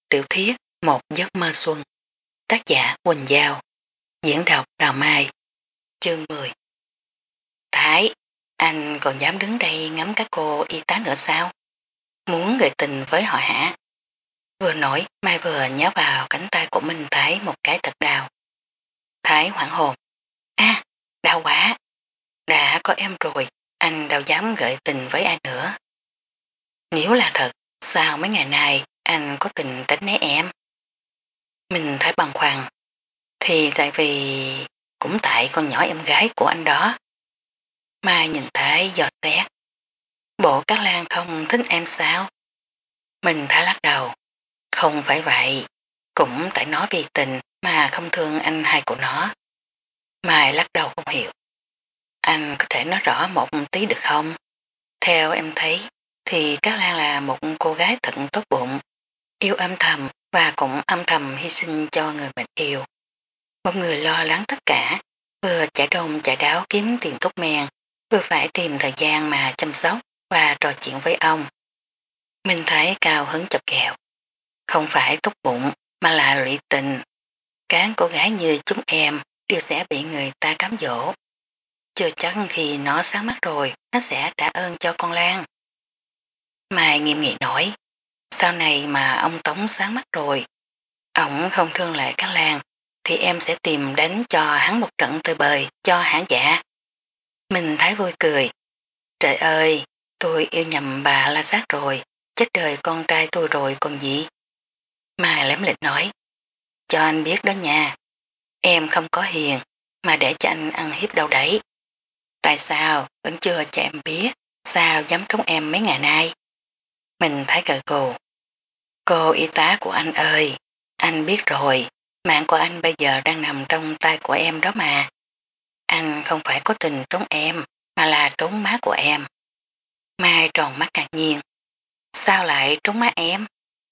tiểu thuyết Một giấc mơ xuân. Tác giả Quỳnh Giao. Diễn đọc Đào Mai. Chương 10. Thái, anh còn dám đứng đây ngắm các cô y tá nữa sao? Muốn gợi tình với họ hả? Vừa nói, Mai vừa nháo vào cánh tay của Minh Thái một cái thật đau. Thái hoảng hồn. Đau quá. Đã có em rồi, anh đâu dám gợi tình với ai nữa. Nếu là thật, sao mấy ngày nay anh có tình tránh né em? Minh Thái băn khoăn. Thì tại vì cũng tại con nhỏ em gái của anh đó. Mai nhìn thấy giọt tét. Bộ Cát Lan không thích em sao? Mình thả lắc đầu. Không phải vậy. Cũng tại nó vì tình mà không thương anh hai của nó. Mai lắc đầu không hiểu. Anh có thể nói rõ một tí được không? Theo em thấy thì Cát Lan là một cô gái thật tốt bụng, yêu âm thầm và cũng âm thầm hy sinh cho người mình yêu. Một người lo lắng tất cả, vừa chạy đông chạy đáo kiếm tiền thuốc men, vừa phải tìm thời gian mà chăm sóc và trò chuyện với ông. Mình thấy cao hứng chọc kẹo. Không phải tốt bụng mà là lụy tình. Các cô gái như chúng em đều sẽ bị người ta cám dỗ. Chưa chắc khi nó sáng mắt rồi nó sẽ trả ơn cho con Lan. Mai nghiêm nghị nói, sau này mà ông Tống sáng mắt rồi, ổng không thương lại Cát Lan thì em sẽ tìm đánh cho hắn một trận tơi bời cho hả dạ. Mình thấy vui cười. Trời ơi, tôi yêu nhầm bà La Sát rồi, chết đời con trai tôi rồi còn gì. Mai lém lịch nói, cho anh biết đó nha, em không có hiền mà để cho anh ăn hiếp đâu đấy. Tại sao vẫn chưa cho em biết, sao dám trúng em mấy ngày nay. Mình thấy cờ cù. Cô y tá của anh ơi, anh biết rồi, mạng của anh bây giờ đang nằm trong tay của em đó mà. Anh không phải có tình trốn em, mà là trốn má của em. Mai tròn mắt ngạc nhiên. Sao lại trốn má em?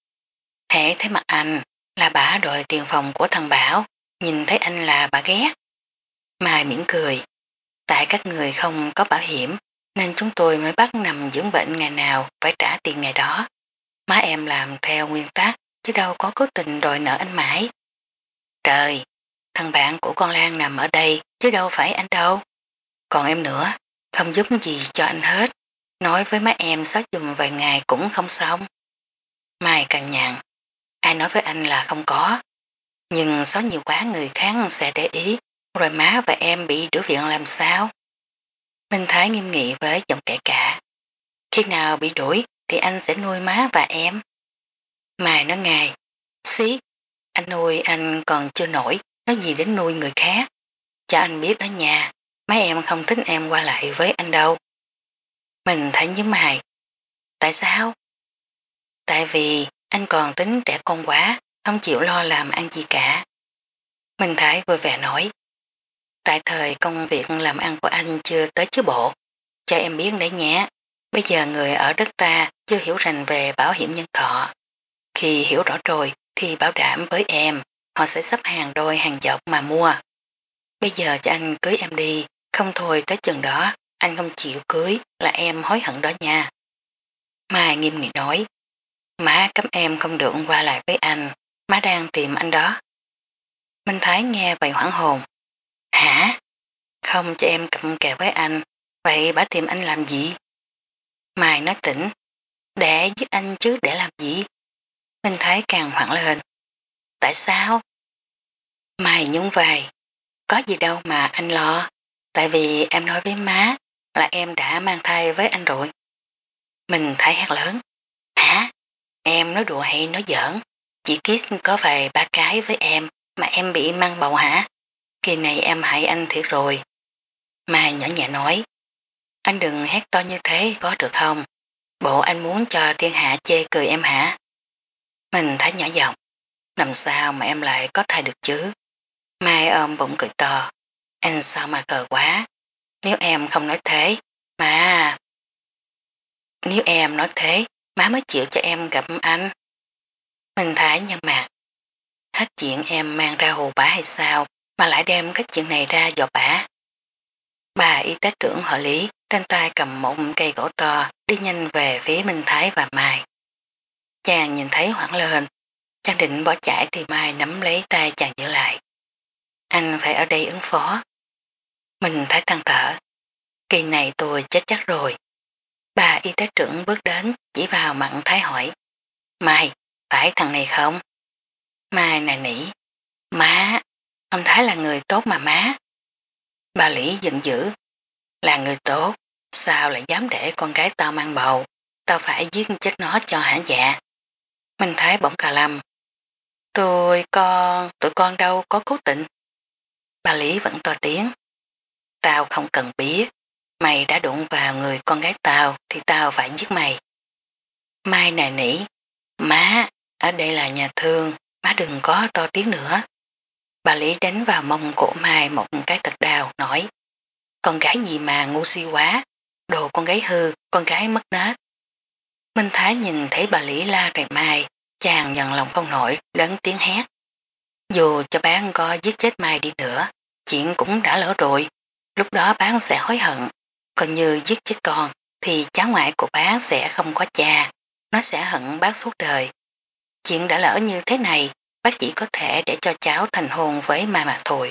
Hễ thấy mặt anh là bà đội tiền phòng của thằng Bảo, nhìn thấy anh là bà ghét. Mai mỉm cười. Tại các người không có bảo hiểm, nên chúng tôi mới bắt nằm dưỡng bệnh ngày nào phải trả tiền ngày đó. Má em làm theo nguyên tắc, chứ đâu có cố tình đòi nợ anh mãi. Trời, thằng bạn của con Lan nằm ở đây, chứ đâu phải anh đâu. Còn em nữa, không giúp gì cho anh hết. Nói với má em xóa dùm vài ngày cũng không xong. Mai càng nhặn, ai nói với anh là không có. Nhưng xóa nhiều quá người khác sẽ để ý, rồi má và em bị đuổi viện làm sao? Minh Thái nghiêm nghị với giọng kể cả. Khi nào bị đuổi thì anh sẽ nuôi má và em. Mai nói ngay, xí, anh nuôi anh còn chưa nổi, nói gì đến nuôi người khác. Cho anh biết đó nha, mấy em không thích em qua lại với anh đâu. Mình thấy nhớ mày. Tại sao? Tại vì anh còn tính trẻ con quá, không chịu lo làm ăn gì cả. Mình thấy vui vẻ nói. Tại thời công việc làm ăn của anh chưa tới chứ bộ. Cho em biết đấy nhé. Bây giờ người ở đất ta chưa hiểu rành về bảo hiểm nhân thọ. Khi hiểu rõ rồi thì bảo đảm với em, họ sẽ sắp hàng đôi hàng dọc mà mua. Bây giờ cho anh cưới em đi, không thôi tới chừng đó, anh không chịu cưới là em hối hận đó nha. Mai nghiêm nghị nói, má cấm em không được qua lại với anh, má đang tìm anh đó. Minh Thái nghe vậy hoảng hồn. Hả? Không cho em cặp kè với anh, vậy bà tìm anh làm gì? Mai nói tỉnh, để giết anh chứ để làm gì? Minh Thái càng hoảng lên. Tại sao? Mai nhún vai, có gì đâu mà anh lo, tại vì em nói với má là em đã mang thai với anh rồi. Mình thấy hét lớn, hả? Em nói đùa hay nói giỡn, chỉ kiss có vài ba cái với em mà em bị mang bầu hả? Kỳ này em hại anh thiệt rồi. Mai nhỏ nhẹ nói, anh đừng hét to như thế có được không? Bộ anh muốn cho thiên hạ chê cười em hả? Mình thấy nhỏ giọng, làm sao mà em lại có thai được chứ? Mai ôm bụng cười to, anh sao mà cờ quá, nếu em không nói thế, mà... Nếu em nói thế, má mới chịu cho em gặp anh. Mình Thái nhăn mặt, hết chuyện em mang ra hù bả hay sao mà lại đem cái chuyện này ra dọa bả. Bà y tá trưởng họ Lý trên tay cầm một cây gỗ to đi nhanh về phía Minh Thái và Mai. Chàng nhìn thấy hoảng lên, Chàng định bỏ chạy thì Mai nắm lấy tay chàng giữ lại. Anh phải ở đây ứng phó. Mình thấy than thở. Kỳ này tôi chết chắc rồi. Bà y tế trưởng bước đến chỉ vào Mận Thái hỏi. Mai, phải thằng này không? Mai nài nỉ. Má, ông Thái là người tốt mà má. Bà Lý giận dữ. Là người tốt, sao lại dám để con gái tao mang bầu? Tao phải giết chết nó cho hả dạ. Minh Thái bỗng cà lâm. Tụi con đâu có cố tình. Bà Lý vẫn to tiếng. Tao không cần biết. Mày đã đụng vào người con gái tao thì tao phải giết mày. Mai nài nỉ. Má, ở đây là nhà thương, má đừng có to tiếng nữa. Bà Lý đánh vào mông của Mai một cái thật đào, nói. Con gái gì mà ngu si quá, đồ con gái hư, con gái mất nết. Minh Thái nhìn thấy bà Lý la rầy Mai, chàng nhận lòng không nổi, lớn tiếng hét. Dù cho bán có giết chết Mai đi nữa, chuyện cũng đã lỡ rồi, lúc đó bán sẽ hối hận. Còn như giết chết con, thì cháu ngoại của bán sẽ không có cha, nó sẽ hận bác suốt đời. Chuyện đã lỡ như thế này, bác chỉ có thể để cho cháu thành hôn với Mai mà thôi.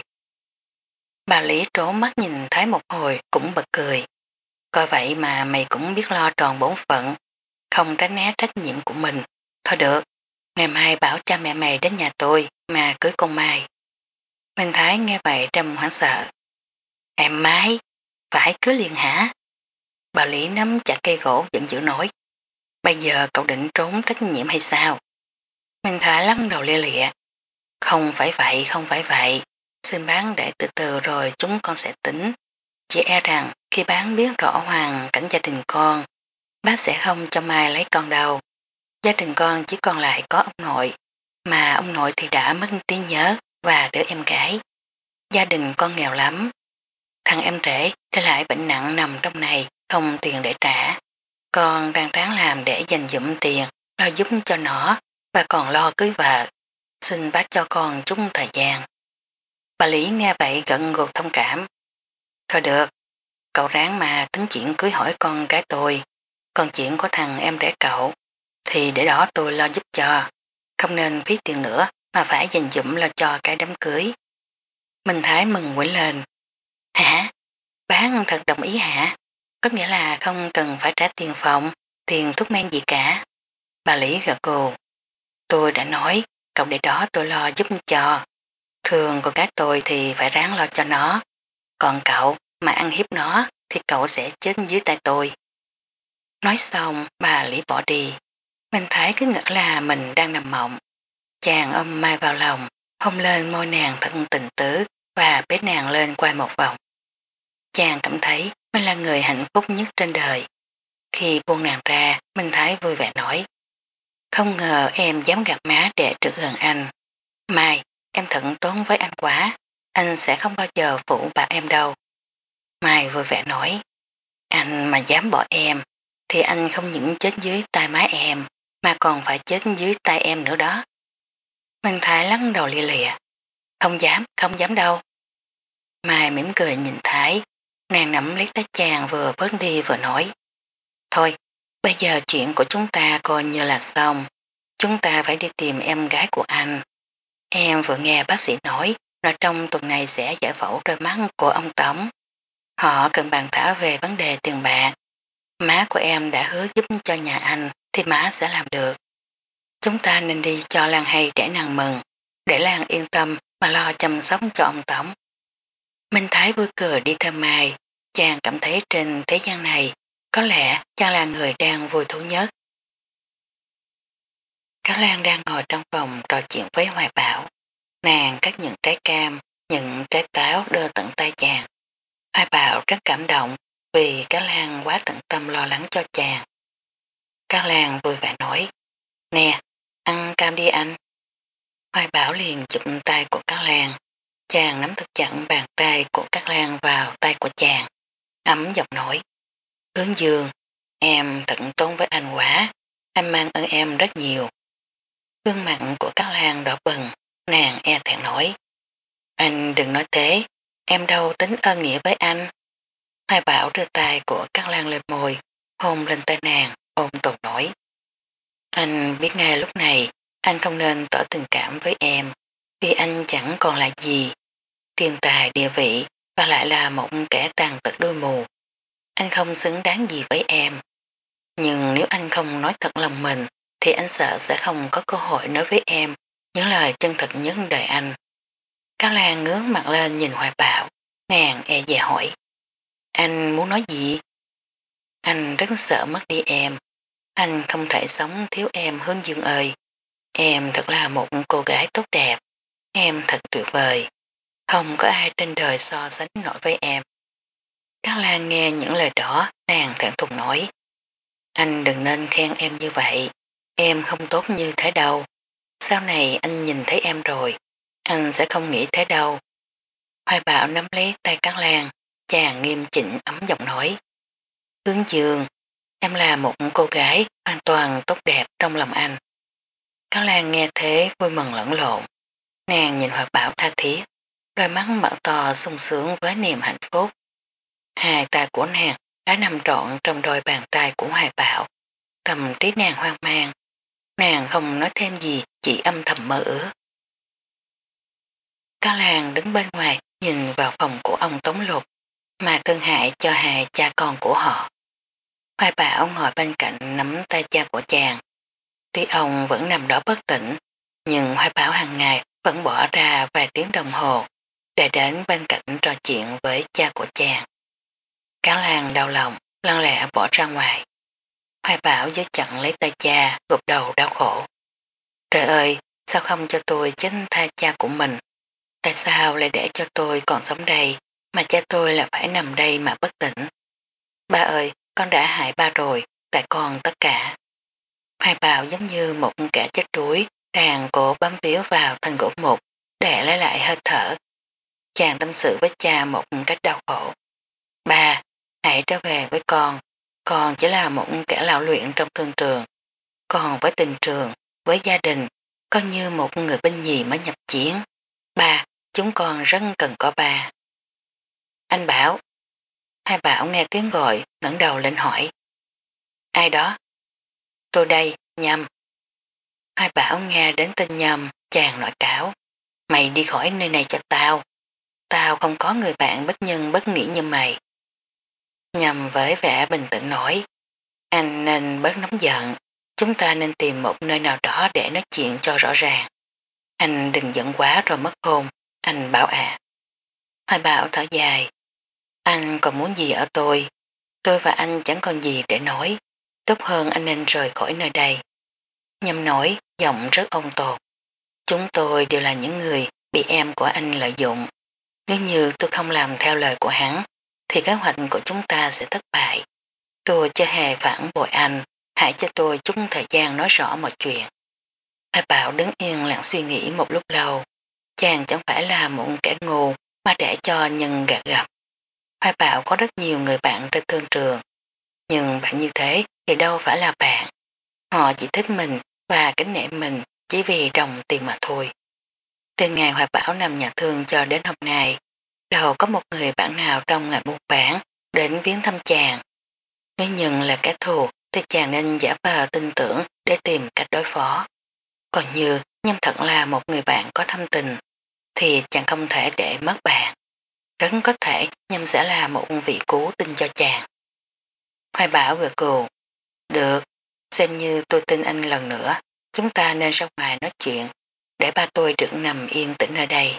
Bà Lý trốn mắt nhìn Thái một hồi cũng bật cười. Coi vậy mà mày cũng biết lo tròn bổn phận, không tránh né trách nhiệm của mình. Thôi được, ngày mai bảo cha mẹ mày đến nhà tôi mà cưới con Mai. Minh Thái nghe vậy trầm hoảng sợ. Em Mai, phải cưới liền hả? Bà Lý nắm chặt cây gỗ giận dữ nói. Bây giờ cậu định trốn trách nhiệm hay sao? Minh Thái lắc đầu lia lịa. Không phải vậy, không phải vậy. Xin bán để từ từ rồi chúng con sẽ tính. Chỉ e rằng khi bán biết rõ hoàn cảnh gia đình con, bác sẽ không cho Mai lấy con đâu. Gia đình con chỉ còn lại có ông nội, mà ông nội thì đã mất trí nhớ và đứa em gái. Gia đình con nghèo lắm. Thằng em rể thì lại bệnh nặng nằm trong này, không tiền để trả. Con đang ráng làm để dành dụm tiền, lo giúp cho nó và còn lo cưới vợ. Xin bác cho con chút thời gian. Bà Lý nghe vậy gật gù thông cảm. Thôi được, cậu ráng mà tính chuyện cưới hỏi con gái tôi. Còn chuyện của thằng em rể cậu, thì để đó tôi lo giúp cho. Không nên phí tiền nữa mà phải dành dụm lo cho cái đám cưới. Minh Thái mừng quýnh lên. Hả? Bán thật đồng ý hả? Có nghĩa là không cần phải trả tiền phòng, tiền thuốc men gì cả. Bà Lý gật gù. Tôi đã nói, cậu để đó tôi lo giúp cho. Thường con gái tôi thì phải ráng lo cho nó. Còn cậu mà ăn hiếp nó thì cậu sẽ chết dưới tay tôi. Nói xong bà Lý bỏ đi. Minh Thái cứ ngỡ là mình đang nằm mộng. Chàng ôm Mai vào lòng, hôn lên môi nàng thật tình tứ và bế nàng lên quay một vòng. Chàng cảm thấy mình là người hạnh phúc nhất trên đời. Khi buông nàng ra, Minh Thái vui vẻ nói. Không ngờ em dám gặp má để trực gần anh. Mai, em thận tốn với anh quá. Anh sẽ không bao giờ phụ bạc em đâu. Mai vui vẻ nói. Anh mà dám bỏ em, thì anh không những chết dưới tay má em, mà còn phải chết dưới tay em nữa đó. Minh Thái lắc đầu lia lịa. Không dám đâu. Mai mỉm cười nhìn Thái, nàng nắm lấy tay chàng vừa bước đi vừa nói. Thôi, bây giờ chuyện của chúng ta coi như là xong. Chúng ta phải đi tìm em gái của anh. Em vừa nghe bác sĩ nói là trong tuần này sẽ giải phẫu đôi mắt của ông Tống. Họ cần bàn thảo về vấn đề tiền bạc. Má của em đã hứa giúp cho nhà anh thì má sẽ làm được. Chúng ta nên đi cho Lan hay để nàng mừng, để Lan yên tâm mà lo chăm sóc cho ông Tống. Minh Thái vui cười đi theo Mai, chàng cảm thấy trên thế gian này có lẽ chàng là người đang vui thú nhất. Cáo Lan đang ngồi trong phòng trò chuyện với Hoài Bảo. Nàng cắt những trái cam, những trái táo đưa tận tay chàng. Hoài Bảo rất cảm động vì Cáo Lan quá tận tâm lo lắng cho chàng. Cáo Lan vui vẻ nói, nè, ăn cam đi anh. Hoài Bảo liền chụp tay của Cáo Lan. Chàng nắm thật chặt bàn tay của Cáo Lan vào tay của chàng. Ấm giọng nói, Hướng Dương, em thận tốn với anh quá, anh mang ơn em rất nhiều. Gương mặt của Cáo Lan đỏ bừng, nàng e thẹn nói, anh đừng nói thế, em đâu tính ơn nghĩa với anh. Hoài Bảo đưa tay của Cáo Lan lên môi, hôn lên tay nàng, ôm tồn nổi. Anh biết ngay lúc này, Anh không nên tỏ tình cảm với em, vì anh chẳng còn là gì. Tiền tài, địa vị và lại là một kẻ tàn tật đôi mù. Anh không xứng đáng gì với em. Nhưng nếu anh không nói thật lòng mình thì anh sợ sẽ không có cơ hội nói với em những lời chân thật nhất đời anh. Cao Lan ngước mặt lên nhìn Hoài Bảo, nàng e dè hỏi. Anh muốn nói gì? Anh rất sợ mất đi em. Anh không thể sống thiếu em Hướng Dương ơi. Em thật là một cô gái tốt đẹp. Em thật tuyệt vời. Không có ai trên đời so sánh nổi với em. Cao Lan nghe những lời đó, nàng thẹn thùng nói. Anh đừng nên khen em như vậy. Em không tốt như thế đâu. Sau này anh nhìn thấy em rồi, anh sẽ không nghĩ thế đâu. Hoài Bảo nắm lấy tay Cát Lan, chàng nghiêm chỉnh ấm giọng nói. Hướng Dương, em là một cô gái hoàn toàn tốt đẹp trong lòng anh. Cát Lan nghe thế vui mừng lẫn lộn. Nàng nhìn Hoài Bảo tha thiết, đôi mắt mở to sung sướng với niềm hạnh phúc. Hai tay của nàng đã nằm trọn trong đôi bàn tay của Hoài Bảo. Tâm trí nàng hoang mang. Nàng không nói thêm gì, chỉ âm thầm mơ ước. Cao Lan đứng bên ngoài nhìn vào phòng của ông Tống Lục mà thương hại cho hai cha con của họ. Hoài Bảo ngồi bên cạnh nắm tay cha của chàng. Tuy ông vẫn nằm đó bất tỉnh, nhưng Hoài Bảo hàng ngày vẫn bỏ ra vài tiếng đồng hồ để đến bên cạnh trò chuyện với cha của chàng. Cao Lan đau lòng, lăn lẹ bỏ ra ngoài. Hoài Bảo giữ chặn lấy tay cha, gục đầu đau khổ. Trời ơi, sao không cho tôi chết thay cha của mình? Tại sao lại để cho tôi còn sống đây, mà cha tôi là phải nằm đây mà bất tỉnh? Ba ơi, con đã hại ba rồi, tại con tất cả. Hoài Bảo giống như một kẻ chết đuối, đang cố bám víu vào thân gỗ mục để lấy lại hơi thở. Chàng tâm sự với cha một cách đau khổ. Ba, hãy trở về với con chỉ là một kẻ lão luyện trong thương trường. Còn với tình trường, với gia đình, con như một người binh nhì mới nhập chiến. Ba, chúng con rất cần có ba. Anh Bảo. Hai Bảo nghe tiếng gọi, ngẩng đầu lên hỏi. Ai đó? Tôi đây, Nhâm. Hai Bảo nghe đến tên Nhâm, chàng nổi cáo. Mày đi khỏi nơi này cho tao. Tao không có người bạn bất nhân bất nghĩa như mày. Nhâm với vẻ bình tĩnh nói. Anh nên bớt nóng giận. Chúng ta nên tìm một nơi nào đó để nói chuyện cho rõ ràng. Anh đừng giận quá rồi mất hôn. Anh Bảo ạ. Hai Bảo thở dài. Anh còn muốn gì ở tôi? Tôi và anh chẳng còn gì để nói. Tốt hơn anh nên rời khỏi nơi đây. Nhâm nói, giọng rất ôn tồn. Chúng tôi đều là những người bị em của anh lợi dụng. Nếu như tôi không làm theo lời của hắn, thì kế hoạch của chúng ta sẽ thất bại. Tôi chưa hề phản bội anh. Hãy cho tôi chút thời gian nói rõ mọi chuyện. Ai Bảo đứng yên lặng suy nghĩ một lúc lâu. Chàng chẳng phải là một kẻ ngu mà để cho nhân gạt gặp. Hoài Bảo có rất nhiều người bạn trên thương trường, nhưng bạn như thế thì đâu phải là bạn. Họ chỉ thích mình và kính nể mình chỉ vì đồng tiền mà thôi. Từ ngày Hoài Bảo nằm nhà thương cho đến hôm nay, đâu có một người bạn nào trong ngành buôn bán đến viếng thăm chàng. Nếu nhận là kẻ thù thì chàng nên giả vờ tin tưởng để tìm cách đối phó. Còn như Nhâm thật là một người bạn có thâm tình thì chàng không thể để mất bạn. Rất có thể Nhâm sẽ là một vị cứu tinh cho chàng. Hoài Bảo gật gù. Được, xem như tôi tin anh lần nữa. Chúng ta nên ra ngoài nói chuyện để ba tôi được nằm yên tĩnh ở đây.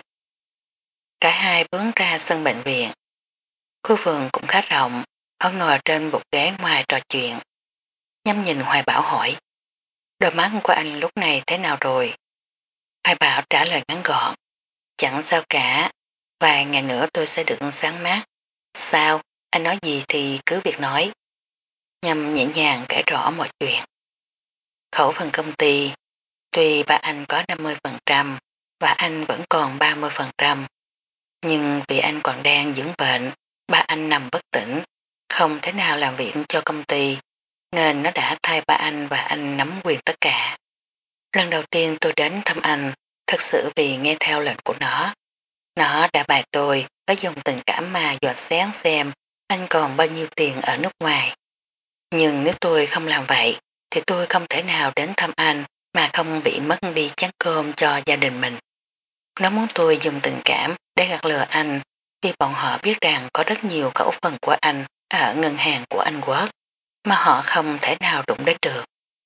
Cả hai bước ra sân bệnh viện. Khu vườn cũng khá rộng. Họ ngồi trên bục ghế ngoài trò chuyện. Nhâm nhìn Hoài Bảo hỏi. Đôi mắt của anh lúc này thế nào rồi? Hoài Bảo trả lời ngắn gọn. Chẳng sao cả. Vài ngày nữa tôi sẽ được sáng mát. Sao? Anh nói gì thì cứ việc nói. Nhâm nhẹ nhàng kể rõ mọi chuyện. Khẩu phần công ty, tuy ba anh có 50% và anh vẫn còn 30%, nhưng vì anh còn đang dưỡng bệnh, ba anh nằm bất tỉnh, không thể nào làm việc cho công ty, nên nó đã thay ba anh và anh nắm quyền tất cả. Lần đầu tiên tôi đến thăm anh, thật sự vì nghe theo lệnh của nó. Nó đã bài tôi có dùng tình cảm mà dò xét xem anh còn bao nhiêu tiền ở nước ngoài. Nhưng nếu tôi không làm vậy, thì tôi không thể nào đến thăm anh mà không bị mất đi chén cơm cho gia đình mình. Nó muốn tôi dùng tình cảm để gạt lừa anh vì bọn họ biết rằng có rất nhiều khẩu phần của anh ở ngân hàng của Anh Quốc mà họ không thể nào đụng đến được.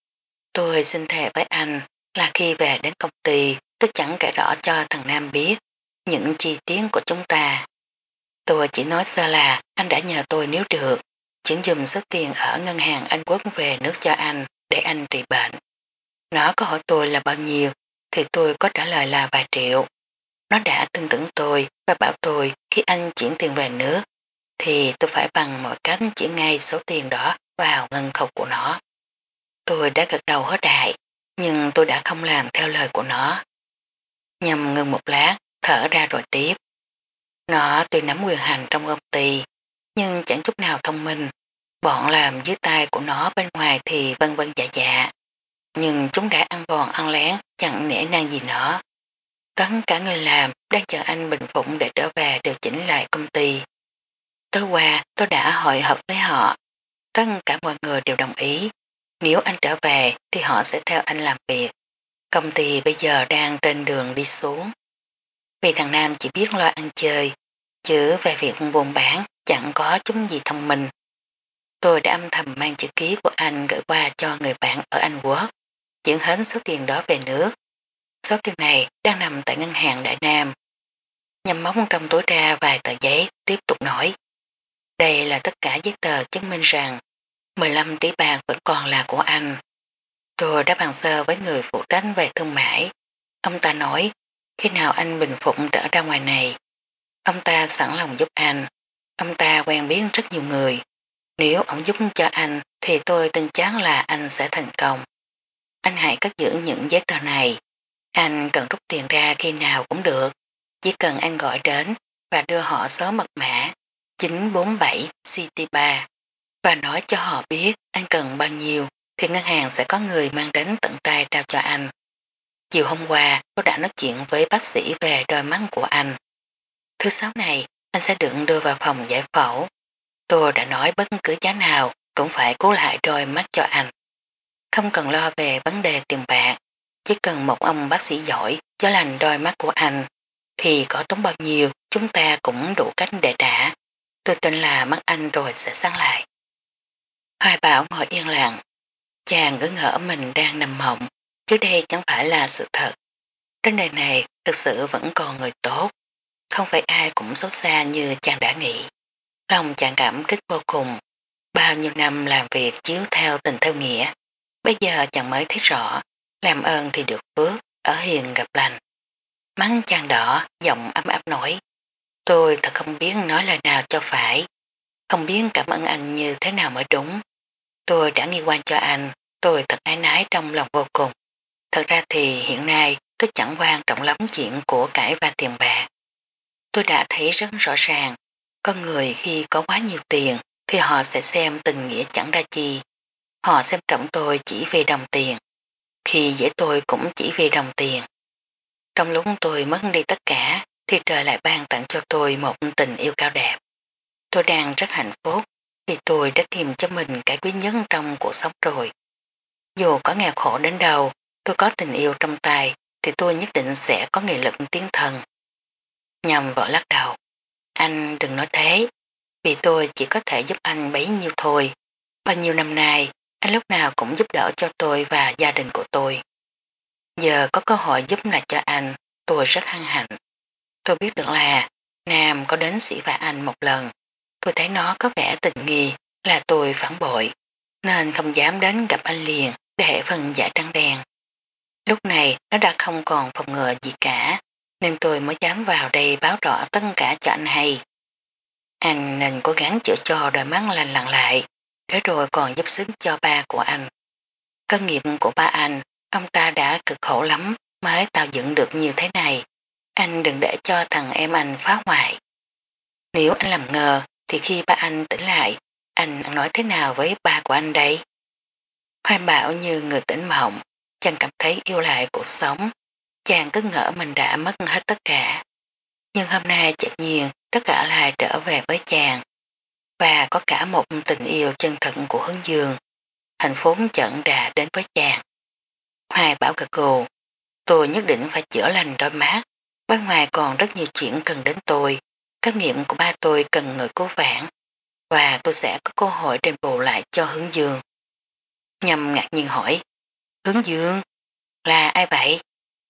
Tôi xin thề với anh là khi về đến công ty tôi chẳng kể rõ cho thằng Nam biết những chi tiết của chúng ta. Tôi chỉ nói sơ là anh đã nhờ tôi nếu được chuyển dùm số tiền ở ngân hàng Anh Quốc về nước cho anh để anh trị bệnh. Nó có hỏi tôi là bao nhiêu thì tôi có trả lời là vài triệu. Nó đã tin tưởng tôi và bảo tôi khi anh chuyển tiền về nước thì tôi phải bằng mọi cách chuyển ngay số tiền đó vào ngân khẩu của nó. Tôi đã gật đầu hết đại nhưng tôi đã không làm theo lời của nó. Nhằm ngừng một lát thở ra rồi tiếp. Nó tuy nắm quyền hành trong công ty nhưng chẳng chút nào thông minh. Bọn làm dưới tay của nó bên ngoài thì vân vân dạ dạ. Nhưng chúng đã ăn vòn ăn lén chẳng nể nang gì nó. Tất cả người làm đang chờ anh bình phụng để trở về điều chỉnh lại công ty. Tối qua tôi đã hội họp với họ. Tất cả mọi người đều đồng ý. Nếu anh trở về thì họ sẽ theo anh làm việc. Công ty bây giờ đang trên đường đi xuống. Vì thằng Nam chỉ biết lo ăn chơi, chứ về việc buôn bán chẳng có chúng gì thông minh. Tôi đã âm thầm mang chữ ký của anh gửi qua cho người bạn ở Anh Quốc, chuyển hết số tiền đó về nước. Số tiền này đang nằm tại ngân hàng Đại Nam. Nhằm móc trong túi ra vài tờ giấy tiếp tục nói. Đây là tất cả giấy tờ chứng minh rằng 15 tỷ bạc vẫn còn là của anh. Tôi đã bàn sơ với người phụ trách về thương mại. Ông ta nói khi nào anh bình phụng trở ra ngoài này. Ông ta sẵn lòng giúp anh. Ông ta quen biết rất nhiều người. Nếu ông giúp cho anh thì tôi tin chắc là anh sẽ thành công. Anh hãy cất giữ những giấy tờ này. Anh cần rút tiền ra khi nào cũng được. Chỉ cần anh gọi đến và đưa họ số mật mã 947 CT3 và nói cho họ biết anh cần bao nhiêu thì ngân hàng sẽ có người mang đến tận tay trao cho anh. Chiều hôm qua tôi đã nói chuyện với bác sĩ về đôi mắt của anh. Thứ sáu này anh sẽ được đưa vào phòng giải phẫu. Tôi đã nói bất cứ giá nào cũng phải cứu lại đôi mắt cho anh. Không cần lo về vấn đề tiền bạc. Chỉ cần một ông bác sĩ giỏi chữa lành đôi mắt của anh thì có tốn bao nhiêu chúng ta cũng đủ cách để trả. Tôi tin là mắt anh rồi sẽ sáng lại. Hoài Bảo ngồi yên lặng. Chàng cứ ngỡ mình đang nằm mộng, chứ đây chẳng phải là sự thật. Trên đời này thực sự vẫn còn người tốt. Không phải ai cũng xấu xa như chàng đã nghĩ. Lòng chàng cảm kích vô cùng. Bao nhiêu năm làm việc chiếu theo tình theo nghĩa. Bây giờ chàng mới thấy rõ. Làm ơn thì được phước, ở hiền gặp lành. Mắt chàng đỏ, giọng ấm áp nói. Tôi thật không biết nói lời nào cho phải. Không biết cảm ơn anh như thế nào mới đúng. Tôi đã nghi quan cho anh. Tôi thật ái nái trong lòng vô cùng. Thật ra thì hiện nay tôi chẳng quan trọng lắm chuyện của cải và tiền bạc. Tôi đã thấy rất rõ ràng, con người khi có quá nhiều tiền thì họ sẽ xem tình nghĩa chẳng ra chi. Họ xem trọng tôi chỉ vì đồng tiền. Khi dễ tôi cũng chỉ vì đồng tiền. Trong lúc tôi mất đi tất cả thì trời lại ban tặng cho tôi một tình yêu cao đẹp. Tôi đang rất hạnh phúc vì tôi đã tìm cho mình cái quý nhất trong cuộc sống rồi. Dù có nghèo khổ đến đâu, tôi có tình yêu trong tay thì tôi nhất định sẽ có nghị lực tiến thần. Nhằm vợ lắc đầu. Anh đừng nói thế, vì tôi chỉ có thể giúp anh bấy nhiêu thôi. Bao nhiêu năm nay, anh lúc nào cũng giúp đỡ cho tôi và gia đình của tôi. Giờ có cơ hội giúp lại cho anh, tôi rất hân hạnh. Tôi biết được là Nam có đến sĩ vả anh một lần. Tôi thấy nó có vẻ tình nghi là tôi phản bội, nên không dám đến gặp anh liền để phần giải trắng đen. Lúc này nó đã không còn phòng ngừa gì cả, nên tôi mới dám vào đây báo rõ tất cả cho anh hay. Anh nên cố gắng chữa cho đôi mắt lành lặn lại, để rồi còn giúp sức cho ba của anh. Cơ nghiệp của ba anh, ông ta đã cực khổ lắm mới tạo dựng được như thế này. Anh đừng để cho thằng em anh phá hoại. Nếu anh làm ngờ thì khi ba anh tỉnh lại, anh nói thế nào với ba của anh đây? Hoài Bảo như người tỉnh mộng, chàng cảm thấy yêu lại cuộc sống. Chàng cứ ngỡ mình đã mất hết tất cả. Nhưng hôm nay chợt nhiên tất cả lại trở về với chàng. Và có cả một tình yêu chân thật của Hướng Dương. Hạnh phúc chợt đã đến với chàng. Hoài Bảo gật gù, tôi nhất định phải chữa lành đôi mắt, bên ngoài còn rất nhiều chuyện cần đến tôi, các nghiệm của ba tôi cần người cứu vãn, và tôi sẽ có cơ hội đền bù lại cho Hướng Dương. Nhâm ngạc nhiên hỏi, Hướng Dương, là ai vậy?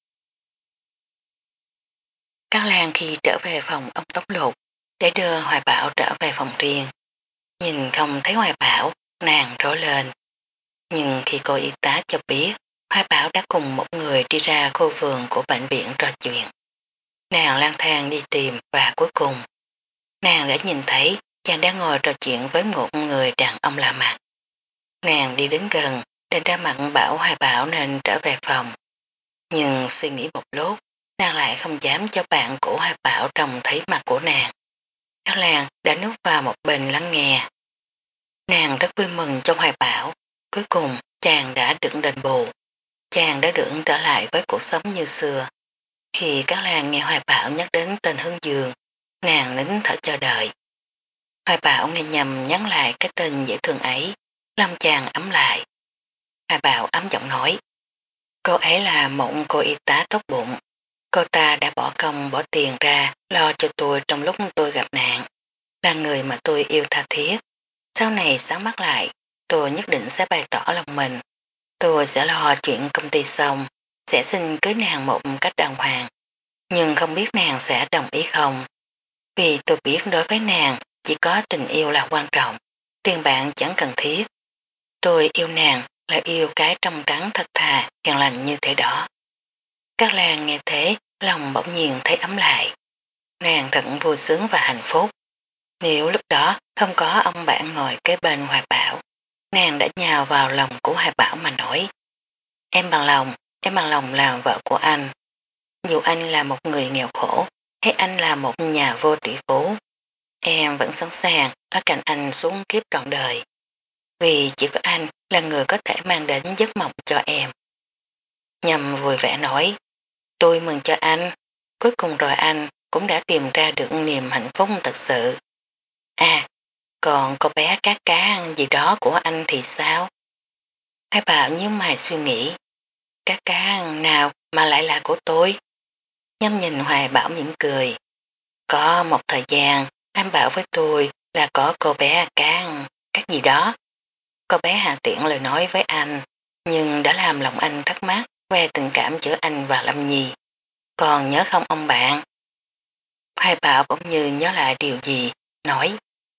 Cát Lan khi trở về phòng ông Tống Lục, để đưa Hoài Bảo trở về phòng riêng. Nhìn không thấy Hoài Bảo, nàng rối lên. Nhưng khi cô y tá cho biết, Hoài Bảo đã cùng một người đi ra khu vườn của bệnh viện trò chuyện. Nàng lang thang đi tìm và cuối cùng, nàng đã nhìn thấy chàng đang ngồi trò chuyện với một người đàn ông lạ mặt. Nàng đi đến gần, định ra mặt bảo Hoài Bảo nên trở về phòng. Nhưng suy nghĩ một lúc, nàng lại không dám cho bạn của Hoài Bảo trông thấy mặt của nàng. Cát Lan đã núp vào một bên lắng nghe. Nàng rất vui mừng trong Hoài Bảo, cuối cùng chàng đã được đền bù. Chàng đã được trở lại với cuộc sống như xưa. Khi Cát Lan nghe Hoài Bảo nhắc đến tên Hướng Dương, nàng nín thở chờ đợi. Hoài Bảo nghe nhầm nhắn lại cái tên dễ thương ấy, lòng chàng ấm lại. Hoài Bảo ấm giọng nói, cô ấy là một cô y tá tốt bụng. Cô ta đã bỏ công bỏ tiền ra lo cho tôi trong lúc tôi gặp nạn, là người mà tôi yêu tha thiết. Sau này sáng mắt lại, tôi nhất định sẽ bày tỏ lòng mình. Tôi sẽ lo chuyện công ty xong, sẽ xin cưới nàng một cách đàng hoàng. Nhưng không biết nàng sẽ đồng ý không. Vì tôi biết đối với nàng chỉ có tình yêu là quan trọng, tiền bạc chẳng cần thiết. Tôi yêu nàng là yêu cái trong trắng thật thà, hiền lành như thế đó. Các Lan nghe thế, lòng bỗng nhiên thấy ấm lại. Nàng thật vui sướng và hạnh phúc. Nếu lúc đó không có ông bạn ngồi kế bên Hoài Bảo, nàng đã nhào vào lòng của Hoài Bảo mà nói. Em bằng lòng làm vợ của anh. Dù anh là một người nghèo khổ, hay anh là một nhà vô tỷ phú, em vẫn sẵn sàng ở cạnh anh xuống kiếp trọn đời. Vì chỉ có anh là người có thể mang đến giấc mộng cho em. Nhằm vui vẻ nói, tôi mừng cho anh, cuối cùng rồi anh cũng đã tìm ra được niềm hạnh phúc thật sự. À, còn cô bé cá cá gì đó của anh thì sao? Hai bảo nhíu mày suy nghĩ, cá cá nào mà lại là của tôi? Nhâm nhìn Hoài Bảo mỉm cười. Có một thời gian, anh bảo với tôi là có cô bé cá các gì đó. Cô bé hạ tiện lời nói với anh, nhưng đã làm lòng anh thắc mắc về tình cảm giữa anh và Lâm Nhi. Còn nhớ không ông bạn? Hoài Bảo bỗng như nhớ lại điều gì, nói.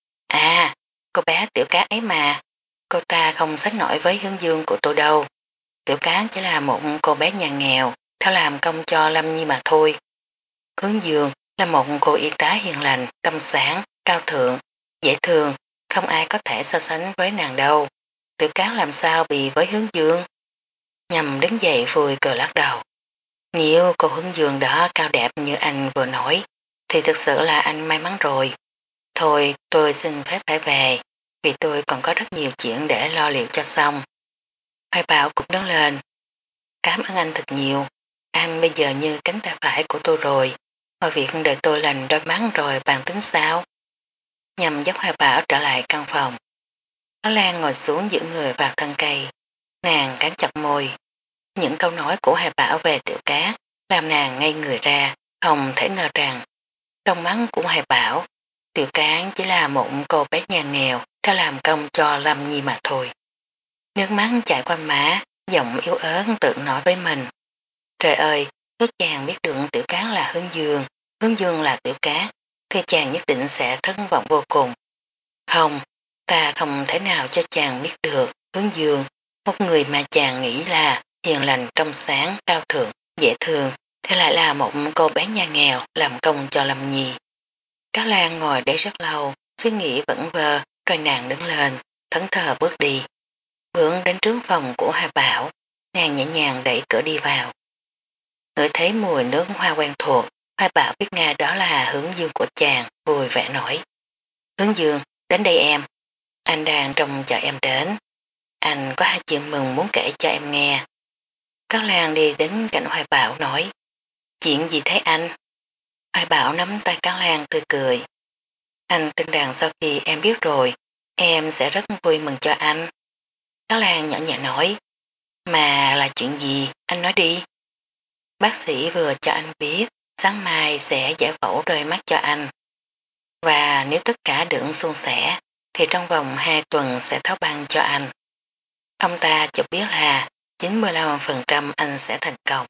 À, cô bé tiểu cá ấy mà, cô ta không sánh nổi với hướng dương của tôi đâu. Tiểu cá chỉ là một cô bé nhà nghèo, theo làm công cho Lâm Nhi mà thôi. Hướng dương là một cô y tá hiền lành, tâm sáng, cao thượng, dễ thương, không ai có thể so sánh với nàng đâu. Tiểu cá làm sao bị với hướng dương? Nhằm đứng dậy vui cười lắc đầu. Nếu cô hướng dương đó cao đẹp như anh vừa nói, thì thực sự là anh may mắn rồi. Thôi tôi xin phép phải về, vì tôi còn có rất nhiều chuyện để lo liệu cho xong. Hoài Bảo cũng đứng lên. Cảm ơn anh thật nhiều, anh bây giờ như cánh tay phải của tôi rồi, mọi việc đợi tôi lành đôi mắt rồi bàn tính sao. Nhằm dắt Hoài Bảo trở lại căn phòng. Nó Lan ngồi xuống giữ người vào thân cây, nàng cắn chặt môi. Những câu nói của Hoài Bảo về tiểu cá làm nàng ngây người ra, không thể ngờ rằng trong mắt của Hoài Bảo, tiểu cá chỉ là một cô bé nhà nghèo theo làm công cho Lâm Nhi mà thôi. Nước mắt chảy qua má, giọng yếu ớt tự nói với mình. Trời ơi, nếu chàng biết được tiểu cá là hướng dương là tiểu cá, thì chàng nhất định sẽ thất vọng vô cùng. Không, ta không thể nào cho chàng biết được hướng dương, một người mà chàng nghĩ là hiền lành trong sáng, cao thượng, dễ thương, thế lại là một cô bé nhà nghèo làm công cho Lâm Nhi. Cáo Lan ngồi đấy rất lâu, suy nghĩ vẩn vơ, rồi nàng đứng lên, thẫn thờ bước đi. Bước đến trước phòng của Hà Bảo, nàng nhẹ nhàng đẩy cửa đi vào. Ngửi thấy mùi nước hoa quen thuộc, Hà Bảo biết ngay đó là hướng dương của chàng, vui vẻ nổi. Hướng dương, đến đây em. Anh đang trông chờ em đến. Anh có hai chuyện mừng muốn kể cho em nghe. Cáo Lan đi đến cạnh Hoài Bảo nói. Chuyện gì thế anh? Hoài Bảo nắm tay Cáo Lan tươi cười. Anh tin rằng sau khi em biết rồi, em sẽ rất vui mừng cho anh. Cáo Lan nhỏ nhẹ nói. Mà là chuyện gì, anh nói đi. Bác sĩ vừa cho anh biết sáng mai sẽ giải phẫu đôi mắt cho anh. Và nếu tất cả được suôn sẻ thì trong vòng 2 tuần sẽ tháo băng cho anh. Ông ta cho biết là 95% anh sẽ thành công.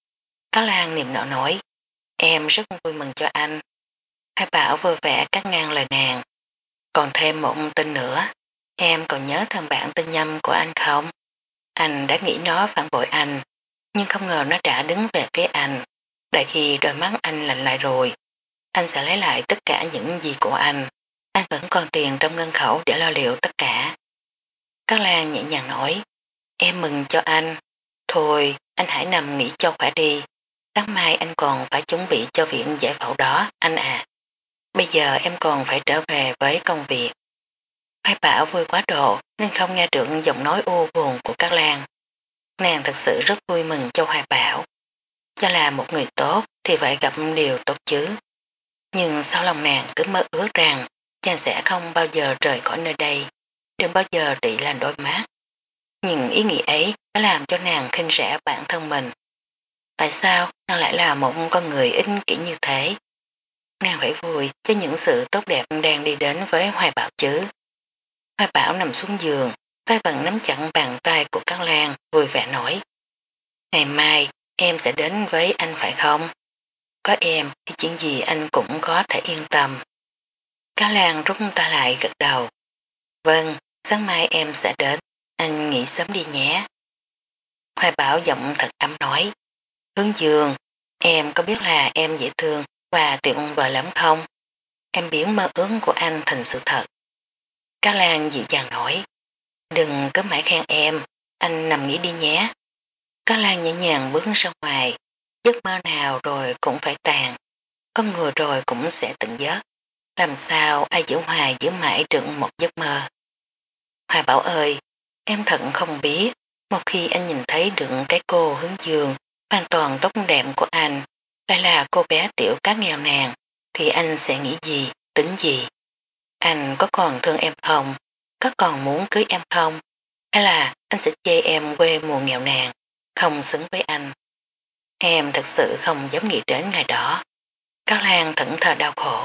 Có Lan niềm nở nói, em rất vui mừng cho anh. Hai Bảo vui vẻ cắt ngang lời nàng. Còn thêm một tin nữa, em còn nhớ thằng bạn tên Nhâm của anh không? Anh đã nghĩ nó phản bội anh, nhưng không ngờ nó đã đứng về phía anh. Đợi khi đôi mắt anh lạnh lại rồi, anh sẽ lấy lại tất cả những gì của anh. Anh vẫn còn tiền trong ngân khẩu để lo liệu tất cả. Các Lan nhẹ nhàng nói, em mừng cho anh. Thôi, anh hãy nằm nghỉ cho khỏe đi. Sáng mai anh còn phải chuẩn bị cho viện giải phẫu đó, anh à. Bây giờ em còn phải trở về với công việc. Hoài Bảo vui quá độ nên không nghe được giọng nói u buồn của các Lan. Nàng thật sự rất vui mừng cho Hoài Bảo. Cho là một người tốt thì phải gặp điều tốt chứ. Nhưng sau lòng nàng cứ mơ ước rằng chàng sẽ không bao giờ rời khỏi nơi đây, đừng bao giờ trị lành đôi mắt. Nhưng ý nghĩ ấy đã làm cho nàng khinh rẻ bản thân mình. Tại sao nàng lại là một con người ích kỷ như thế? Nàng phải vui cho những sự tốt đẹp đang đi đến với Hoài Bảo chứ. Hoài Bảo nằm xuống giường, tay vẫn nắm chặt bàn tay của Cát Lan, vui vẻ nói. Ngày mai em sẽ đến với anh phải không? Có em thì chuyện gì anh cũng có thể yên tâm. Cát Lan rút ta lại gật đầu. Vâng, sáng mai em sẽ đến, anh nghỉ sớm đi nhé. Hoài Bảo giọng thật ấm nói. Hướng Dương, em có biết là em dễ thương và tuyệt vời lắm không? Em biến mơ ước của anh thành sự thật. Cát Lan dịu dàng nói. Đừng cứ mãi khen em, anh nằm nghỉ đi nhé. Cát Lan nhẹ nhàng bước ra ngoài, giấc mơ nào rồi cũng phải tàn, con người rồi cũng sẽ tỉnh giấc. Làm sao ai giữ hoài giữ mãi được một giấc mơ. Hoài Bảo ơi, em thật không biết, một khi anh nhìn thấy được cái cô hướng dương, hoàn toàn tốt đẹp của anh, lại là cô bé tiểu cá nghèo nàn, thì anh sẽ nghĩ gì, tính gì? Anh có còn thương em không? Có còn muốn cưới em không? Hay là anh sẽ chê em quê mùa nghèo nàn, không xứng với anh? Em thật sự không dám nghĩ đến ngày đó. Các Lan thẫn thờ đau khổ.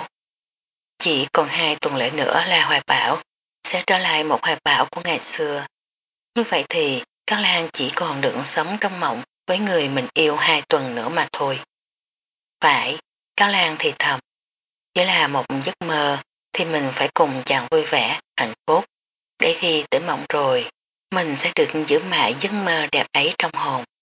Chỉ còn 2 tuần lễ nữa là Hoài Bảo sẽ trở lại một Hoài Bảo của ngày xưa. Như vậy thì các Lan chỉ còn được sống trong mộng với người mình yêu 2 tuần nữa mà thôi. Phải, các Lan thì thầm. Chỉ là một giấc mơ thì mình phải cùng chàng vui vẻ, hạnh phúc. Để khi tỉnh mộng rồi, mình sẽ được giữ mãi giấc mơ đẹp ấy trong hồn.